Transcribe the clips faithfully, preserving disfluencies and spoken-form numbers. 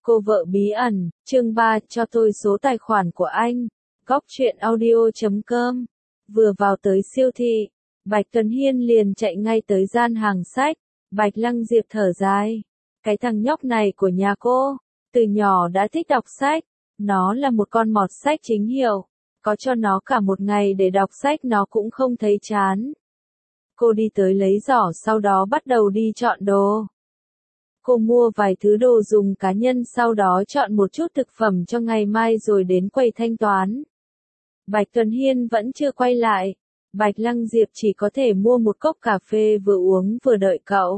Cô vợ bí ẩn, chương ba, cho tôi số tài khoản của anh. Góc truyện audio chấm com. Vừa vào tới siêu thị, Bạch Tuấn Hiên liền chạy ngay tới gian hàng sách. Bạch Lăng Diệp thở dài. Cái thằng nhóc này của nhà cô, từ nhỏ đã thích đọc sách. Nó là một con mọt sách chính hiệu. Có cho nó cả một ngày để đọc sách nó cũng không thấy chán. Cô đi tới lấy giỏ sau đó bắt đầu đi chọn đồ. Cô mua vài thứ đồ dùng cá nhân sau đó chọn một chút thực phẩm cho ngày mai rồi đến quầy thanh toán. Bạch Tuấn Hiên vẫn chưa quay lại. Bạch Lăng Diệp chỉ có thể mua một cốc cà phê vừa uống vừa đợi cậu.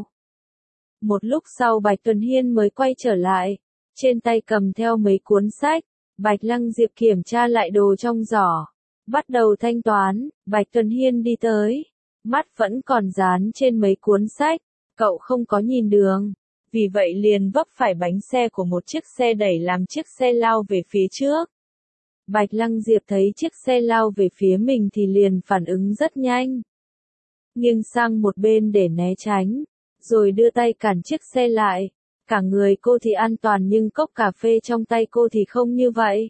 Một lúc sau Bạch Tuấn Hiên mới quay trở lại. Trên tay cầm theo mấy cuốn sách. Bạch Lăng Diệp kiểm tra lại đồ trong giỏ. Bắt đầu thanh toán, Bạch Tuấn Hiên đi tới. Mắt vẫn còn dán trên mấy cuốn sách. Cậu không có nhìn đường. Vì vậy liền vấp phải bánh xe của một chiếc xe đẩy làm chiếc xe lao về phía trước. Bạch Lăng Diệp thấy chiếc xe lao về phía mình thì liền phản ứng rất nhanh. Nghiêng sang một bên để né tránh, rồi đưa tay cản chiếc xe lại. Cả người cô thì an toàn nhưng cốc cà phê trong tay cô thì không như vậy.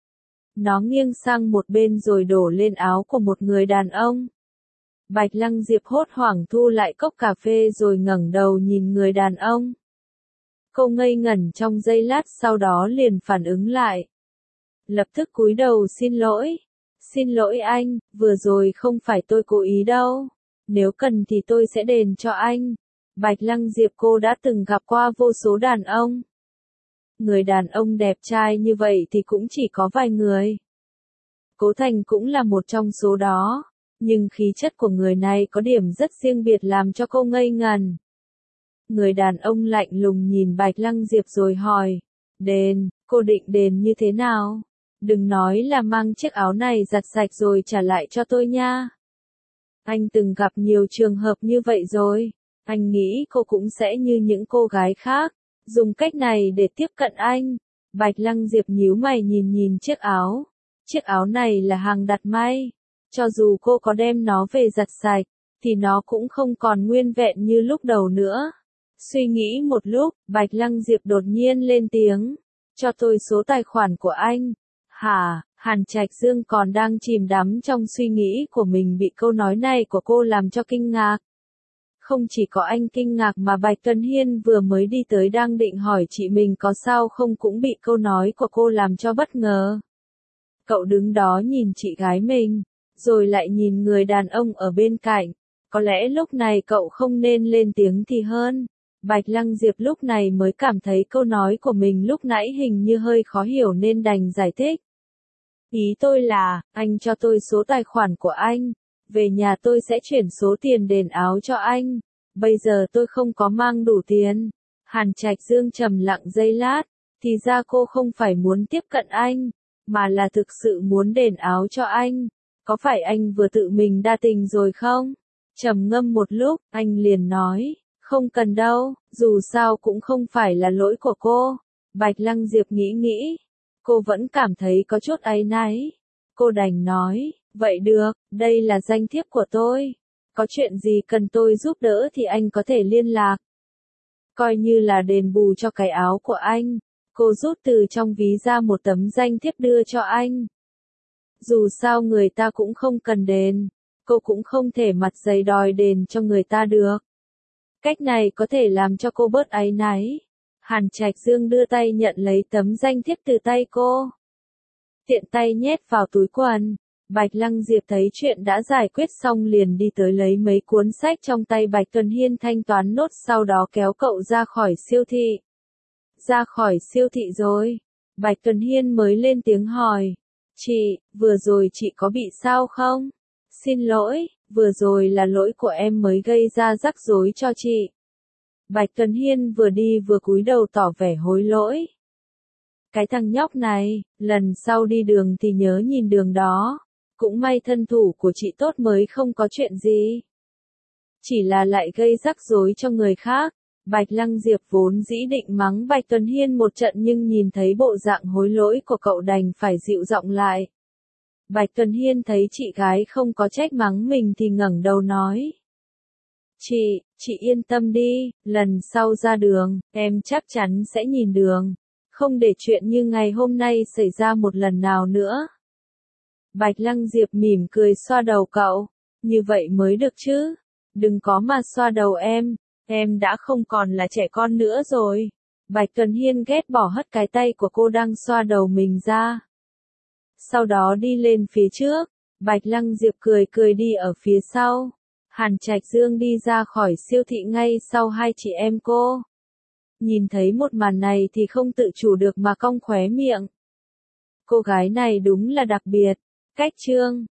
Nó nghiêng sang một bên rồi đổ lên áo của một người đàn ông. Bạch Lăng Diệp hốt hoảng thu lại cốc cà phê rồi ngẩng đầu nhìn người đàn ông. Cô ngây ngẩn trong giây lát sau đó liền phản ứng lại. Lập tức cúi đầu xin lỗi. Xin lỗi anh, vừa rồi không phải tôi cố ý đâu. Nếu cần thì tôi sẽ đền cho anh. Bạch Lăng Diệp cô đã từng gặp qua vô số đàn ông. Người đàn ông đẹp trai như vậy thì cũng chỉ có vài người. Cố Thành cũng là một trong số đó. Nhưng khí chất của người này có điểm rất riêng biệt làm cho cô ngây ngần. Người đàn ông lạnh lùng nhìn Bạch Lăng Diệp rồi hỏi. Đền, cô định đền như thế nào? Đừng nói là mang chiếc áo này giặt sạch rồi trả lại cho tôi nha. Anh từng gặp nhiều trường hợp như vậy rồi. Anh nghĩ cô cũng sẽ như những cô gái khác. Dùng cách này để tiếp cận anh. Bạch Lăng Diệp nhíu mày nhìn nhìn chiếc áo. Chiếc áo này là hàng đặt may. Cho dù cô có đem nó về giặt sạch, thì nó cũng không còn nguyên vẹn như lúc đầu nữa. Suy nghĩ một lúc, Bạch Lăng Diệp đột nhiên lên tiếng. Cho tôi số tài khoản của anh. Hả, Hàn Trạch Dương còn đang chìm đắm trong suy nghĩ của mình bị câu nói này của cô làm cho kinh ngạc. Không chỉ có anh kinh ngạc mà Bạch Tuấn Hiên vừa mới đi tới đang định hỏi chị mình có sao không cũng bị câu nói của cô làm cho bất ngờ. Cậu đứng đó nhìn chị gái mình, rồi lại nhìn người đàn ông ở bên cạnh. Có lẽ lúc này cậu không nên lên tiếng thì hơn. Bạch Lăng Diệp lúc này mới cảm thấy câu nói của mình lúc nãy hình như hơi khó hiểu nên đành giải thích. Ý tôi là, anh cho tôi số tài khoản của anh. Về nhà tôi sẽ chuyển số tiền đền áo cho anh. Bây giờ tôi không có mang đủ tiền. Hàn Trạch Dương trầm lặng giây lát. Thì ra cô không phải muốn tiếp cận anh, mà là thực sự muốn đền áo cho anh. Có phải anh vừa tự mình đa tình rồi không? Trầm ngâm một lúc, anh liền nói. Không cần đâu, dù sao cũng không phải là lỗi của cô. Bạch Lăng Diệp nghĩ nghĩ. Cô vẫn cảm thấy có chút áy náy. Cô đành nói, vậy được, đây là danh thiếp của tôi. Có chuyện gì cần tôi giúp đỡ thì anh có thể liên lạc. Coi như là đền bù cho cái áo của anh. Cô rút từ trong ví ra một tấm danh thiếp đưa cho anh. Dù sao người ta cũng không cần đền. Cô cũng không thể mặt dày đòi đền cho người ta được. Cách này có thể làm cho cô bớt áy náy. Hàn Trạch Dương đưa tay nhận lấy tấm danh thiếp từ tay cô. Tiện tay nhét vào túi quần. Bạch Lăng Diệp thấy chuyện đã giải quyết xong liền đi tới lấy mấy cuốn sách trong tay Bạch Tuấn Hiên thanh toán nốt sau đó kéo cậu ra khỏi siêu thị. Ra khỏi siêu thị rồi. Bạch Tuấn Hiên mới lên tiếng hỏi. Chị, vừa rồi chị có bị sao không? Xin lỗi, vừa rồi là lỗi của em mới gây ra rắc rối cho chị. Bạch Tuấn Hiên vừa đi vừa cúi đầu tỏ vẻ hối lỗi. Cái thằng nhóc này, lần sau đi đường thì nhớ nhìn đường đó. Cũng may thân thủ của chị tốt mới không có chuyện gì. Chỉ là lại gây rắc rối cho người khác. Bạch Lăng Diệp vốn dĩ định mắng Bạch Tuấn Hiên một trận nhưng nhìn thấy bộ dạng hối lỗi của cậu đành phải dịu giọng lại. Bạch Tuấn Hiên thấy chị gái không có trách mắng mình thì ngẩng đầu nói. Chị, chị yên tâm đi, lần sau ra đường, em chắc chắn sẽ nhìn đường. Không để chuyện như ngày hôm nay xảy ra một lần nào nữa. Bạch Lăng Diệp mỉm cười xoa đầu cậu. Như vậy mới được chứ. Đừng có mà xoa đầu em. Em đã không còn là trẻ con nữa rồi. Bạch Cần Hiên ghét bỏ hất cái tay của cô đang xoa đầu mình ra. Sau đó đi lên phía trước. Bạch Lăng Diệp cười cười đi ở phía sau. Hàn Trạch Dương đi ra khỏi siêu thị ngay sau hai chị em cô. Nhìn thấy một màn này thì không tự chủ được mà cong khóe miệng. Cô gái này đúng là đặc biệt. Cách Trương